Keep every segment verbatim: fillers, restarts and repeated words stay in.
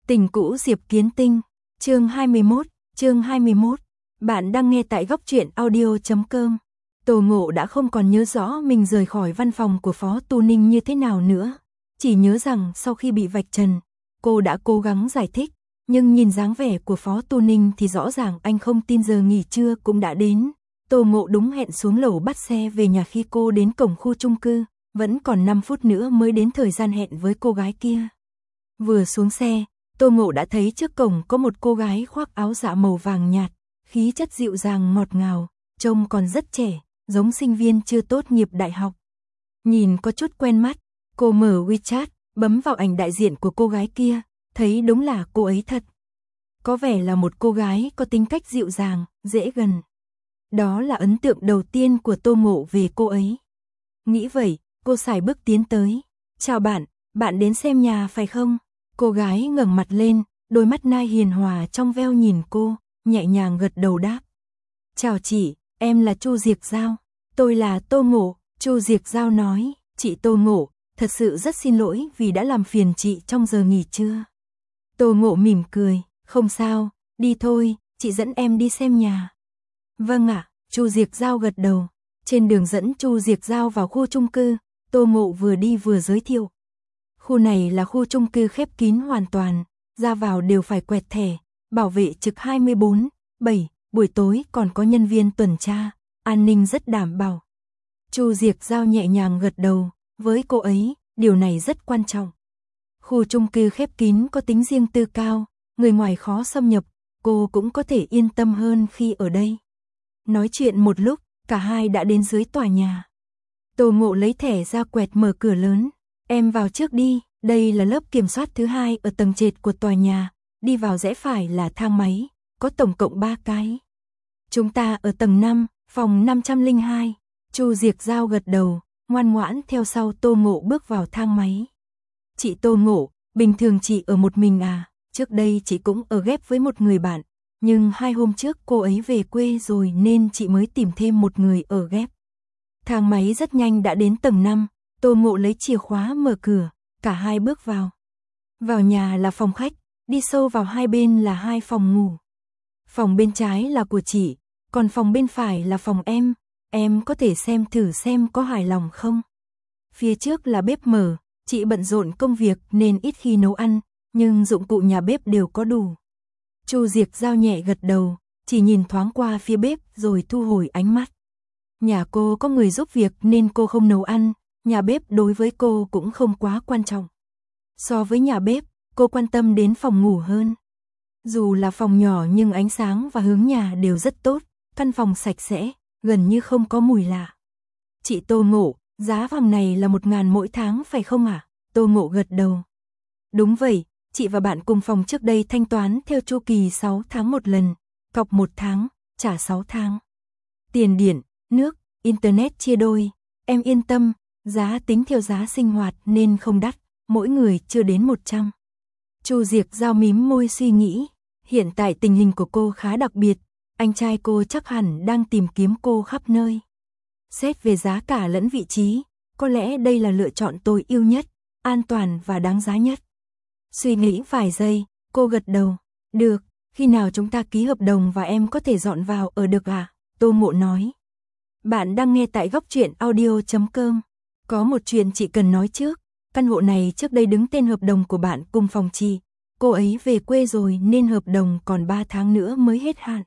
Tình cũ Diệp Kiến Tinh, chương hai mươi mốt, chương hai mươi mốt. Bạn đang nghe tại góc truyện audio chấm com. Tô Ngộ đã không còn nhớ rõ mình rời khỏi văn phòng của Phó Tu Ninh như thế nào nữa, chỉ nhớ rằng sau khi bị vạch trần, cô đã cố gắng giải thích, nhưng nhìn dáng vẻ của Phó Tu Ninh thì rõ ràng anh không tin giờ nghỉ trưa cũng đã đến. Tô Ngộ đúng hẹn xuống lầu bắt xe về nhà, khi cô đến cổng khu chung cư, vẫn còn năm phút nữa mới đến thời gian hẹn với cô gái kia. Vừa xuống xe, Tô Ngộ đã thấy trước cổng có một cô gái khoác áo dạ màu vàng nhạt, khí chất dịu dàng ngọt ngào, trông còn rất trẻ, giống sinh viên chưa tốt nghiệp đại học. Nhìn có chút quen mắt, cô mở WeChat, bấm vào ảnh đại diện của cô gái kia, thấy đúng là cô ấy thật. Có vẻ là một cô gái có tính cách dịu dàng, dễ gần. Đó là ấn tượng đầu tiên của Tô Ngộ về cô ấy. Nghĩ vậy, cô sải bước tiến tới. Chào bạn, bạn đến xem nhà phải không? Cô gái ngẩng mặt lên, đôi mắt nai hiền hòa trong veo nhìn cô, nhẹ nhàng gật đầu đáp. Chào chị, em là Chu Diệc Giao. Tôi là Tô Ngộ. Chu Diệc Giao nói, chị Tô Ngộ, thật sự rất xin lỗi vì đã làm phiền chị trong giờ nghỉ trưa. Tô Ngộ mỉm cười, không sao, đi thôi, chị dẫn em đi xem nhà. Vâng ạ, Chu Diệc Giao gật đầu. Trên đường dẫn Chu Diệc Giao vào khu chung cư, Tô Ngộ vừa đi vừa giới thiệu. Khu này là khu chung cư khép kín hoàn toàn, ra vào đều phải quẹt thẻ, bảo vệ trực hai mươi bốn trên bảy, buổi tối còn có nhân viên tuần tra, an ninh rất đảm bảo. Chu Diệc Giao nhẹ nhàng gật đầu, với cô ấy, điều này rất quan trọng. Khu chung cư khép kín có tính riêng tư cao, người ngoài khó xâm nhập, cô cũng có thể yên tâm hơn khi ở đây. Nói chuyện một lúc, cả hai đã đến dưới tòa nhà. Tô Ngộ lấy thẻ ra quẹt mở cửa lớn. Em vào trước đi, đây là lớp kiểm soát thứ hai ở tầng trệt của tòa nhà, đi vào rẽ phải là thang máy, có tổng cộng ba cái. Chúng ta ở tầng năm, phòng năm trăm lẻ hai. Chu Diệc Giao gật đầu, ngoan ngoãn theo sau Tô Ngộ bước vào thang máy. Chị Tô Ngộ, bình thường chị ở một mình à? Trước đây chị cũng ở ghép với một người bạn, nhưng hai hôm trước cô ấy về quê rồi nên chị mới tìm thêm một người ở ghép. Thang máy rất nhanh đã đến tầng năm. Tô Ngộ lấy chìa khóa mở cửa, cả hai bước vào. Vào nhà là phòng khách, đi sâu vào hai bên là hai phòng ngủ. Phòng bên trái là của chị, còn phòng bên phải là phòng em, em có thể xem thử xem có hài lòng không. Phía trước là bếp mở, chị bận rộn công việc nên ít khi nấu ăn, nhưng dụng cụ nhà bếp đều có đủ. Chu Diệc Giao nhẹ gật đầu, chỉ nhìn thoáng qua phía bếp rồi thu hồi ánh mắt. Nhà cô có người giúp việc nên cô không nấu ăn. Nhà bếp đối với cô cũng không quá quan trọng. So với nhà bếp, cô quan tâm đến phòng ngủ hơn. Dù là phòng nhỏ nhưng ánh sáng và hướng nhà đều rất tốt, căn phòng sạch sẽ, gần như không có mùi lạ. Chị Tô Ngộ, giá phòng này là một ngàn mỗi tháng phải không ạ? À? Tô Ngộ gật đầu. Đúng vậy, chị và bạn cùng phòng trước đây thanh toán theo chu kỳ sáu tháng một lần, cọc một tháng, trả sáu tháng. Tiền điện, nước, internet chia đôi, em yên tâm. Giá tính theo giá sinh hoạt nên không đắt, mỗi người chưa đến một trăm. Chu Diệc Giao mím môi suy nghĩ, hiện tại tình hình của cô khá đặc biệt, anh trai cô chắc hẳn đang tìm kiếm cô khắp nơi. Xét về giá cả lẫn vị trí, có lẽ đây là lựa chọn tối ưu nhất, an toàn và đáng giá nhất. Suy nghĩ vài giây, cô gật đầu, được, khi nào chúng ta ký hợp đồng và em có thể dọn vào ở được à? Tô Ngộ nói. Bạn đang nghe tại góc truyện audio chấm com. Có một chuyện chị cần nói trước, căn hộ này trước đây đứng tên hợp đồng của bạn cùng phòng chị, cô ấy về quê rồi nên hợp đồng còn ba tháng nữa mới hết hạn.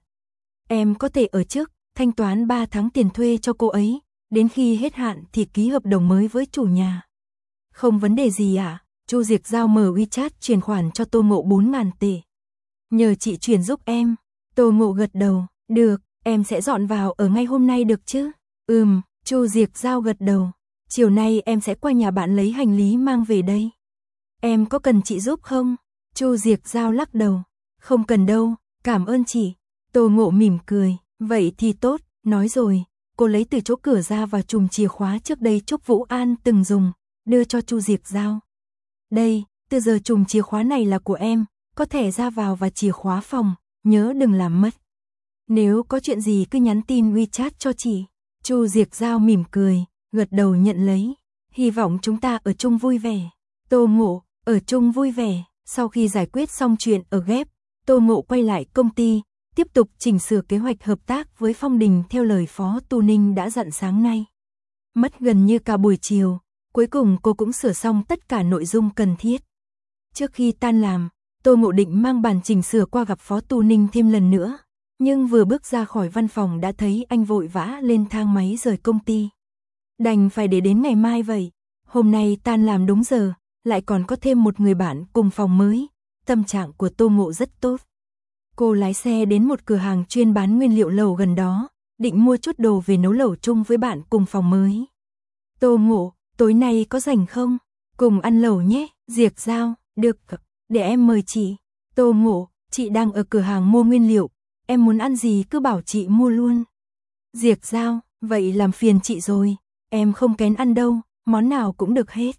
Em có thể ở trước, thanh toán ba tháng tiền thuê cho cô ấy, đến khi hết hạn thì ký hợp đồng mới với chủ nhà. Không vấn đề gì ạ, à? Chu Diệc Giao mở WeChat chuyển khoản cho Tô Ngộ bốn ngàn tệ. Nhờ chị chuyển giúp em. Tô Ngộ gật đầu, được, em sẽ dọn vào ở ngay hôm nay được chứ? Ừm, Chu Diệc Giao gật đầu. Chiều nay em sẽ qua nhà bạn lấy hành lý mang về đây. Em có cần chị giúp không? Chu Diệc Giao lắc đầu. Không cần đâu, cảm ơn chị. Tô Ngộ mỉm cười. Vậy thì tốt, nói rồi. Cô lấy từ chỗ cửa ra và chùm chìa khóa trước đây Trúc Vũ An từng dùng, đưa cho Chu Diệc Giao. Đây, từ giờ chùm chìa khóa này là của em, có thẻ ra vào và chìa khóa phòng, nhớ đừng làm mất. Nếu có chuyện gì cứ nhắn tin WeChat cho chị. Chu Diệc Giao mỉm cười, gật đầu nhận lấy. Hy vọng chúng ta ở chung vui vẻ. Tô Ngộ, ở chung vui vẻ, Sau khi giải quyết xong chuyện ở ghép, Tô Ngộ quay lại công ty, tiếp tục chỉnh sửa kế hoạch hợp tác với Phong Đình theo lời Phó Tu Ninh đã dặn sáng nay. Mất gần như cả buổi chiều, cuối cùng cô cũng sửa xong tất cả nội dung cần thiết. Trước khi tan làm, Tô Ngộ định mang bản chỉnh sửa qua gặp Phó Tu Ninh thêm lần nữa, nhưng vừa bước ra khỏi văn phòng đã thấy anh vội vã lên thang máy rời công ty. Đành phải để đến ngày mai vậy, hôm nay tan làm đúng giờ, lại còn có thêm một người bạn cùng phòng mới, tâm trạng của Tô Ngộ rất tốt. Cô lái xe đến một cửa hàng chuyên bán nguyên liệu lẩu gần đó, định mua chút đồ về nấu lẩu chung với bạn cùng phòng mới. Tô Ngộ, tối nay có rảnh không? Cùng ăn lẩu nhé, Diệc Giao, được, để em mời chị. Tô Ngộ, chị đang ở cửa hàng mua nguyên liệu, em muốn ăn gì cứ bảo chị mua luôn. Diệc Giao, vậy làm phiền chị rồi, em không kén ăn đâu, món nào cũng được hết.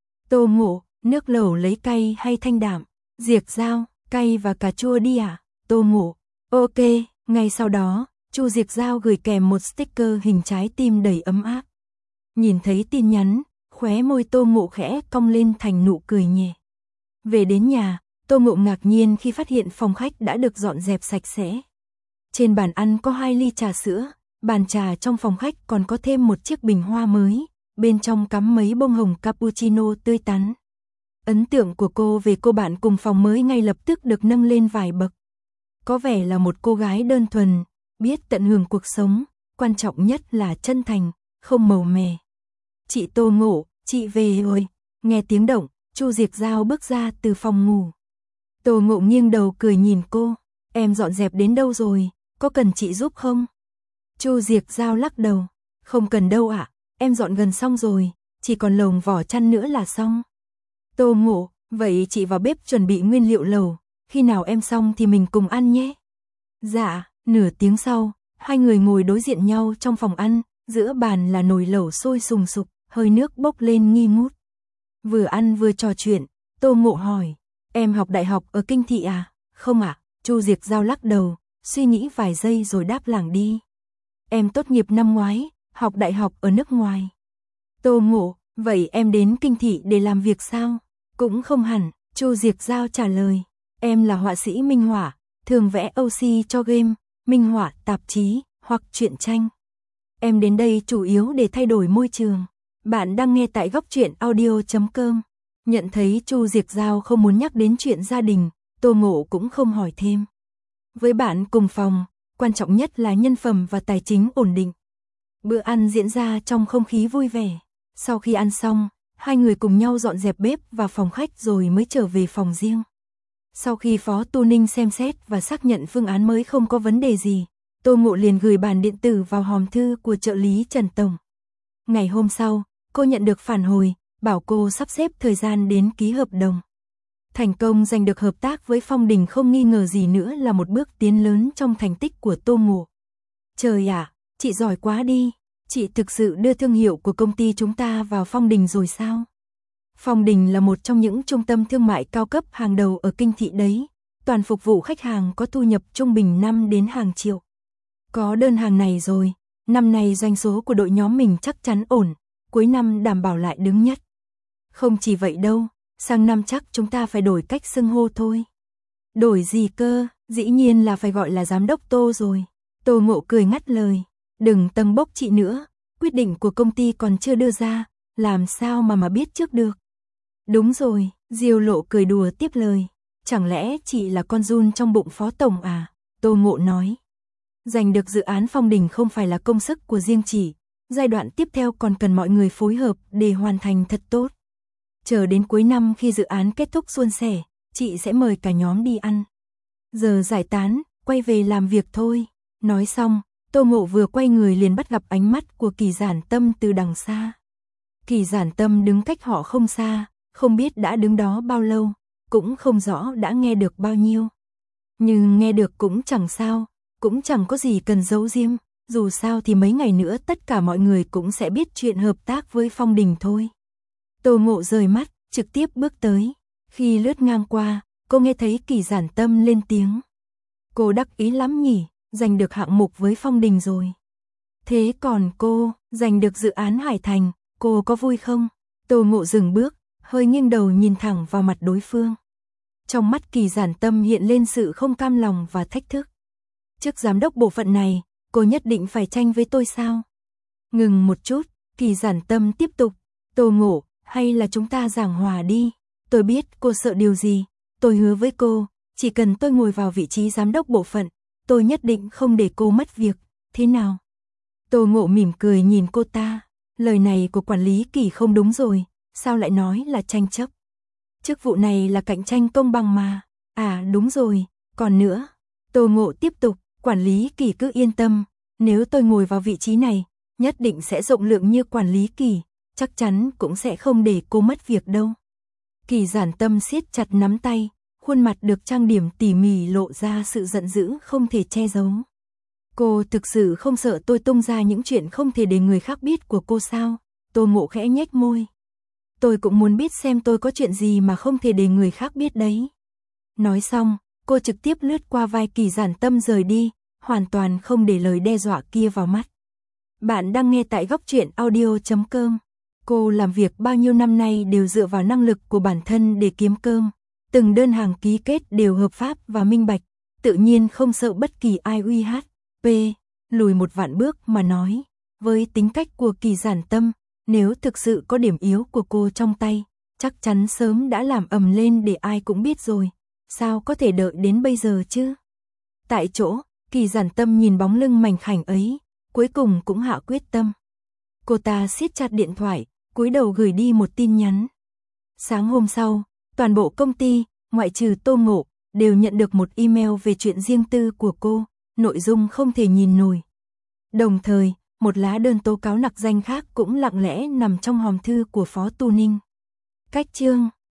Tô Ngộ, nước lẩu lấy cay hay thanh đạm? Diệc Giao, cay và cà chua đi à? Tô Ngộ, ok, ngay sau đó, Chu Diệc Giao gửi kèm một sticker hình trái tim đầy ấm áp. Nhìn thấy tin nhắn, khóe môi Tô Ngộ khẽ cong lên thành nụ cười nhẹ. Về đến nhà, Tô Ngộ ngạc nhiên khi phát hiện phòng khách đã được dọn dẹp sạch sẽ. Trên bàn ăn có hai ly trà sữa, bàn trà trong phòng khách còn có thêm một chiếc bình hoa mới, bên trong cắm mấy bông hồng cappuccino tươi tắn. Ấn tượng của cô về cô bạn cùng phòng mới ngay lập tức được nâng lên vài bậc. Có vẻ là một cô gái đơn thuần, biết tận hưởng cuộc sống, quan trọng nhất là chân thành, không màu mè. Chị Tô Ngộ, chị về rồi. Nghe tiếng động, Chu Diệc Giao bước ra từ phòng ngủ. Tô Ngộ nghiêng đầu cười nhìn cô, em dọn dẹp đến đâu rồi, có cần chị giúp không? Chu Diệc Giao lắc đầu, không cần đâu ạ, em dọn gần xong rồi, chỉ còn lồng vỏ chăn nữa là xong. Tô Ngộ, vậy chị vào bếp chuẩn bị nguyên liệu lẩu, khi nào em xong thì mình cùng ăn nhé. Dạ, nửa tiếng sau, hai người ngồi đối diện nhau trong phòng ăn, giữa bàn là nồi lẩu sôi sùng sục, hơi nước bốc lên nghi ngút. Vừa ăn vừa trò chuyện, Tô Ngộ hỏi, em học đại học ở Kinh Thị à? Không ạ, à? Chu Diệc Giao lắc đầu, suy nghĩ vài giây rồi đáp lảng đi. Em tốt nghiệp năm ngoái, học đại học ở nước ngoài. Tô Ngộ, vậy em đến Kinh Thị để làm việc sao? Cũng không hẳn, Chu Diệc Giao trả lời, em là họa sĩ minh họa, thường vẽ ô xê cho game, minh họa, tạp chí, hoặc truyện tranh. Em đến đây chủ yếu để thay đổi môi trường. Bạn đang nghe tại góc truyện audio chấm com. Nhận thấy Chu Diệc Giao không muốn nhắc đến chuyện gia đình, Tô Ngộ cũng không hỏi thêm. Với bạn cùng phòng, quan trọng nhất là nhân phẩm và tài chính ổn định. Bữa ăn diễn ra trong không khí vui vẻ. Sau khi ăn xong, hai người cùng nhau dọn dẹp bếp và phòng khách rồi mới trở về phòng riêng. Sau khi Phó Tu Ninh xem xét và xác nhận phương án mới không có vấn đề gì, Tô Ngộ liền gửi bản điện tử vào hòm thư của trợ lý Trần Tổng. Ngày hôm sau, cô nhận được phản hồi, bảo cô sắp xếp thời gian đến ký hợp đồng. Thành công giành được hợp tác với Phong Đình không nghi ngờ gì nữa là một bước tiến lớn trong thành tích của Tô Ngộ. Trời ạ, à, chị giỏi quá đi, chị thực sự đưa thương hiệu của công ty chúng ta vào Phong Đình rồi sao? Phong Đình là một trong những trung tâm thương mại cao cấp hàng đầu ở Kinh Thị đấy, toàn phục vụ khách hàng có thu nhập trung bình năm đến hàng triệu. Có đơn hàng này rồi, năm nay doanh số của đội nhóm mình chắc chắn ổn, cuối năm đảm bảo lại đứng nhất. Không chỉ vậy đâu, sang năm chắc chúng ta phải đổi cách xưng hô thôi. Đổi gì cơ, dĩ nhiên là phải gọi là giám đốc Tô rồi. Tô Ngộ cười ngắt lời, đừng tâng bốc chị nữa, quyết định của công ty còn chưa đưa ra, làm sao mà mà biết trước được. Đúng rồi, Diêu Lộ cười đùa tiếp lời, chẳng lẽ chị là con giun trong bụng Phó Tổng à? Tô Ngộ nói, giành được dự án Phong Đình không phải là công sức của riêng chị, giai đoạn tiếp theo còn cần mọi người phối hợp để hoàn thành thật tốt. Chờ đến cuối năm khi dự án kết thúc suôn sẻ, chị sẽ mời cả nhóm đi ăn. Giờ giải tán, quay về làm việc thôi. Nói xong, Tô Ngộ vừa quay người liền bắt gặp ánh mắt của Kỳ Giản Tâm từ đằng xa. Kỳ Giản Tâm đứng cách họ không xa, không biết đã đứng đó bao lâu, cũng không rõ đã nghe được bao nhiêu. Nhưng nghe được cũng chẳng sao, cũng chẳng có gì cần giấu giếm, dù sao thì mấy ngày nữa tất cả mọi người cũng sẽ biết chuyện hợp tác với Phong Đình thôi. Tô Ngộ rời mắt, trực tiếp bước tới. Khi lướt ngang qua, cô nghe thấy Kỳ Giản Tâm lên tiếng. Cô đắc ý lắm nhỉ, giành được hạng mục với Phong Đình rồi. Thế còn cô, giành được dự án Hải Thành, cô có vui không? Tô Ngộ dừng bước, hơi nghiêng đầu nhìn thẳng vào mặt đối phương. Trong mắt Kỳ Giản Tâm hiện lên sự không cam lòng và thách thức. Chức giám đốc bộ phận này, cô nhất định phải tranh với tôi sao? Ngừng một chút, Kỳ Giản Tâm tiếp tục, Tô Ngộ, hay là chúng ta giảng hòa đi, tôi biết cô sợ điều gì, tôi hứa với cô, chỉ cần tôi ngồi vào vị trí giám đốc bộ phận, tôi nhất định không để cô mất việc, thế nào? Tô Ngộ mỉm cười nhìn cô ta, lời này của quản lý Kỳ không đúng rồi, sao lại nói là tranh chấp? Chức vụ này là cạnh tranh công bằng mà, à đúng rồi, còn nữa, Tô Ngộ tiếp tục, quản lý Kỳ cứ yên tâm, nếu tôi ngồi vào vị trí này, nhất định sẽ rộng lượng như quản lý Kỳ, chắc chắn cũng sẽ không để cô mất việc đâu. Kỳ Giản Tâm siết chặt nắm tay, khuôn mặt được trang điểm tỉ mỉ lộ ra sự giận dữ không thể che giấu. Cô thực sự không sợ tôi tung ra những chuyện không thể để người khác biết của cô sao? Tô Ngộ khẽ nhếch môi. Tôi cũng muốn biết xem tôi có chuyện gì mà không thể để người khác biết đấy. Nói xong, cô trực tiếp lướt qua vai Kỳ Giản Tâm rời đi, hoàn toàn không để lời đe dọa kia vào mắt. Bạn đang nghe tại góc truyện audio chấm com. Cô làm việc bao nhiêu năm nay đều dựa vào năng lực của bản thân để kiếm cơm. Từng đơn hàng ký kết đều hợp pháp và minh bạch, tự nhiên không sợ bất kỳ ai uy hiếp. P. Lùi một vạn bước mà nói, với tính cách của Kỳ Giản Tâm, nếu thực sự có điểm yếu của cô trong tay, chắc chắn sớm đã làm ầm lên để ai cũng biết rồi, sao có thể đợi đến bây giờ chứ? Tại chỗ, Kỳ Giản Tâm nhìn bóng lưng mảnh khảnh ấy, cuối cùng cũng hạ quyết tâm. Cô ta siết chặt điện thoại, cúi đầu gửi đi một tin nhắn. Sáng hôm sau, toàn bộ công ty, ngoại trừ Tô Ngộ, đều nhận được một email về chuyện riêng tư của cô, nội dung không thể nhìn nổi. Đồng thời, một lá đơn tố cáo nặc danh khác cũng lặng lẽ nằm trong hòm thư của Phó Tu Ninh. Cách chương